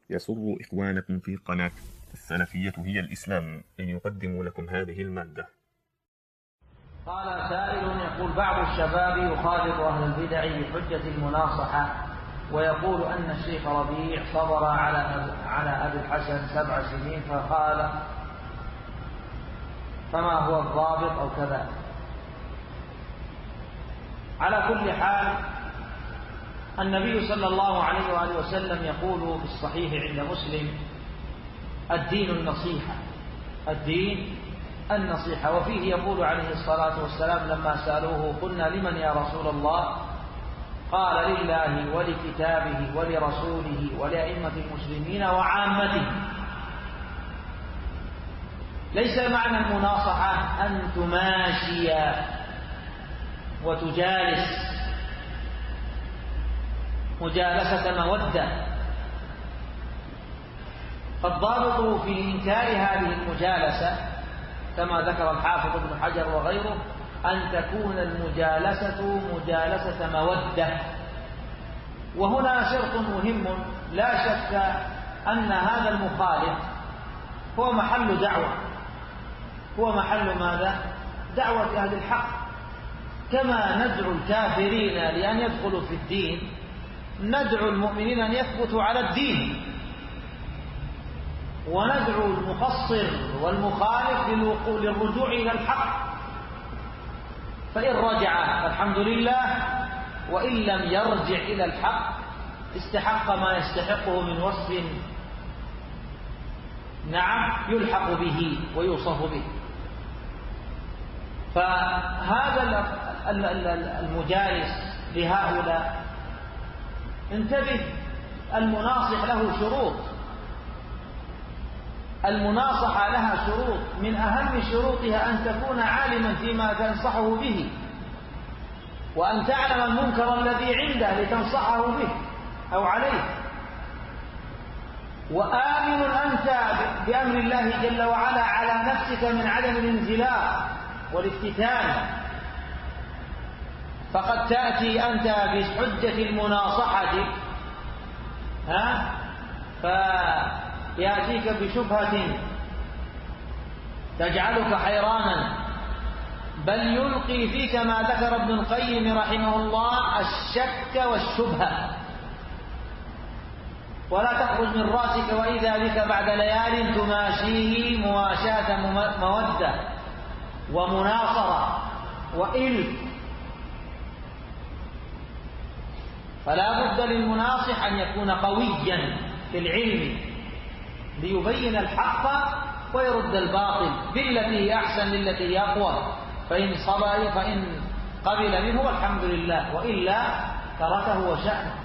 يسر إخوانكم في قناة السلفية هي الإسلام أن يقدموا لكم هذه المادة. قال سائل يقول: بعض الشباب يخالط أهل البدع بحجة المناصحة، ويقول أن الشيخ ربيع صبر على أبي الحسن 7 سنين فقال فما هو الضابط أو كذا. على كل حال، النبي صلى الله عليه وآله وسلم يقول في الصحيح عند مسلم: الدين النصيحة، الدين النصيحة. وفيه يقول عليه الصلاة والسلام لما سألوه: قلنا لمن يا رسول الله؟ قال: لله ولكتابه ولرسوله ولأئمة المسلمين وعامته. ليس معنى المناصحة أن تماشي وتجالس مجالسة مودة، فالضابط في إنكار هذه المجالسة كما ذكر الحافظ ابن حجر وغيره أن تكون المجالسة مجالسة مودة. وهنا شرط مهم، لا شك أن هذا المخالف هو محل دعوة، هو محل ماذا؟ دعوة أهل الحق. كما ندعو الكافرين لأن يدخلوا في الدين، ندعو المؤمنين أن يثبتوا على الدين، وندعو المقصر والمخالف للرجوع إلى الحق. فإن رجع فالحمد لله، وإن لم يرجع إلى الحق استحق ما يستحقه من وصف يلحق به ويوصف به. فهذا المجالس لهؤلاء انتبه، المناصح له شروط، المناصحة لها شروط، من أهم شروطها أن تكون عالما فيما تنصحه به، وأن تعلم المنكر الذي عنده لتنصحه به أو عليه، وآمن أنت بأمر الله جل وعلا على نفسك من عدم الانزلاق والافتتان. فقد تأتي أنت بحجة المناصحة فيأتيك بشبهة تجعلك حيرانا، بل يلقي فيك ما ذكر ابن القيم رحمه الله: الشك والشبهة، ولا تخرج من رأسك وإذا بك بعد ليال تماشيه مواشاة مودة ومناصرة وإلف. فلا بد للمناصح أن يكون قويا في العلم ليبين الحق ويرد الباطل بالتي هي أحسن للتي هي أقوى. فإن صبر فإن قبل منه والحمد لله، وإلا تركه وشأنه.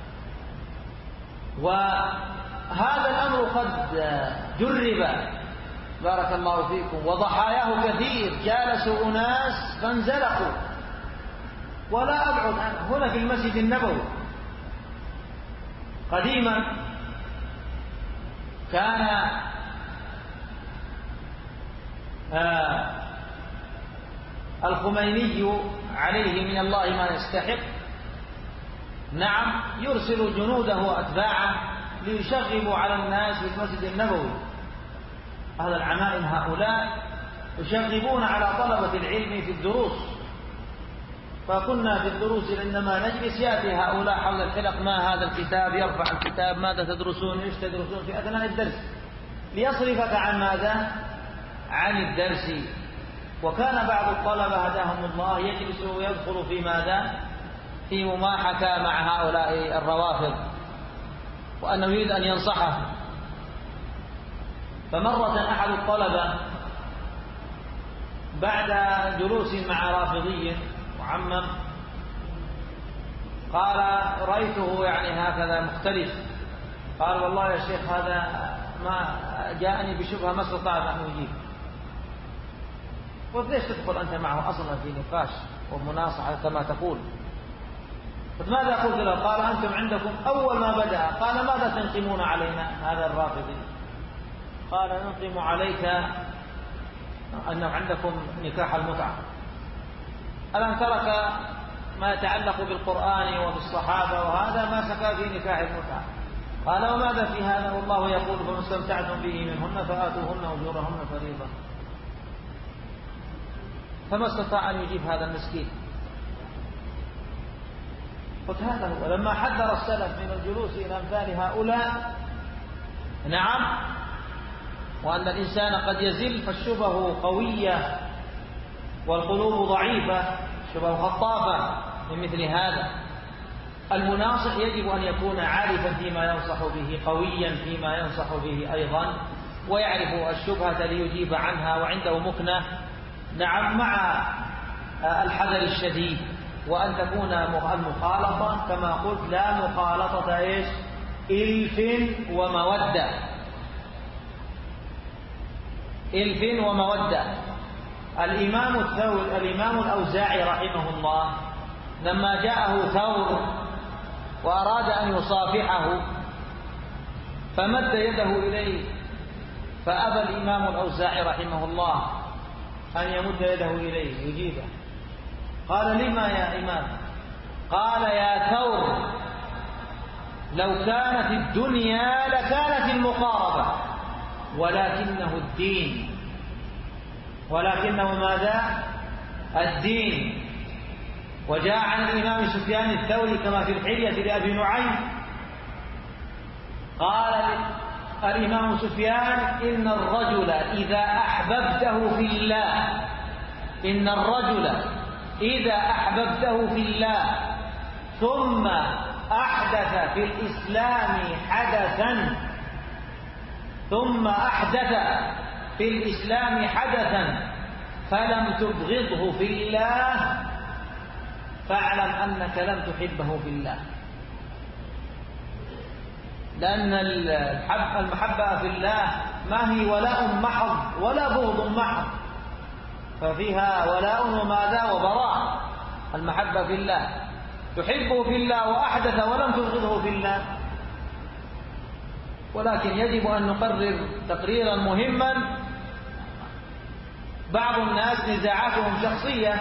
وهذا الأمر قد جرب بارك الله فيكم، وضحاياه كثير. جالسوا أناس فانزلقوا، ولا أبعد عنه هنا في المسجد النبوي. قديما كان الخميني عليه من الله ما يستحق، يرسل جنوده وأتباعه ليشغبوا على الناس في المسجد النبوي. أهل العمائم هؤلاء يشغبون على طلبة العلم في الدروس. فكنا في الدروس عندما نجلس يأتي هؤلاء حول الحلق: ما هذا الكتاب؟ يرفع الكتاب: ماذا تدرسون؟ ايش تدرسون؟ في أثناء الدرس، ليصرفك عن ماذا؟ عن الدرس. وكان بعض الطلبة هداهم الله يجلس ويدخل في ماذا؟ في مماحكة مع هؤلاء الروافض، وأنه يريد أن ينصحه. فمرة أحد الطلبة بعد جلوس مع رافضي معمم قال: رأيته هكذا مختلف. قال: والله يا شيخ هذا ما جاءني بشبهة ما استطعت أن أجيب. قلت: ليش تدخل أنت معه أصلا في نقاش ومناصحة كما تقول؟ قلت: ماذا قلت له؟ قال: أنتم عندكم أول ما بدأ قال: ماذا تنقمون علينا هذا الرافضي؟ قال: ننقم عليك أنه عندكم نكاح المتعة. ألم ترك ما يتعلق بالقرآن وبالصحابة وهذا ما سكى في نكاح المتعة؟ قال وماذا في هذا؟ والله يقول فما استمتعتم به منهن فآتوهن أجورهن فريضة. فما استطاع أن يجيب هذا المسكين. قلت هذا هو لما حذر السلف من الجلوس إلى أمثال هؤلاء. نعم، وأن الإنسان قد يزل فالشبه قوية والقلوب ضعيفة، شبه خطافة من مثل هذا. المناصح يجب أن يكون عارفا فيما ينصح به، قويا فيما ينصح به أيضا، ويعرف الشبهة ليجيب عنها وعنده مكنة. نعم، مع الحذر الشديد، وأن تكون المخالطة كما قلت لا مخالطة إلف ومودة. إلف ومودة. الإمام الأوزاعي رحمه الله لما جاءه ثور وأراد أن يصافحه فمد يده إليه، فأبى الإمام الأوزاعي رحمه الله أن يمد يده إليه يجيبه. قال لما يا إمام؟ قال يا ثور لو كانت الدنيا لكانت المقاربة، ولكنه الدين. ولكنه ماذا؟ الدين. وجاء عن الإمام سفيان الثوري كما في الحلية لأبي نعيم قال الإمام سفيان إن الرجل إذا أحببته في الله، إن الرجل إذا أحببته في الله ثم أحدث في الإسلام حدثا، ثم أحدث في الإسلام حدثا فلم تبغضه في الله فاعلم أنك لم تحبه في الله. لأن المحبة في الله ما هي ولاء محض ولا بغض محض، ففيها ولاء وماذا وبراء. المحبة في الله تحبه في الله وأحدث ولم تبغضه في الله. ولكن يجب أن نقرر تقريرا مهما. بعض الناس نزاعاتهم شخصية،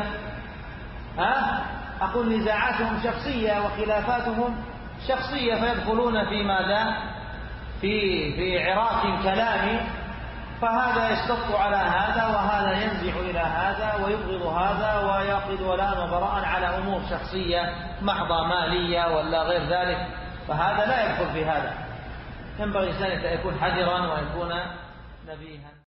أقول نزاعاتهم شخصية وخلافاتهم شخصية، فيدخلون في ماذا؟ في عراك كلامي، فهذا يشتط على هذا وهذا ينزع إلى هذا ويبغض هذا ويعقد ولاء وبراء على أمور شخصية محضة مالية ولا غير ذلك، فهذا لا يدخل في هذا. ينبغي الإنسان أن يكون حذرا ويكون نبيها.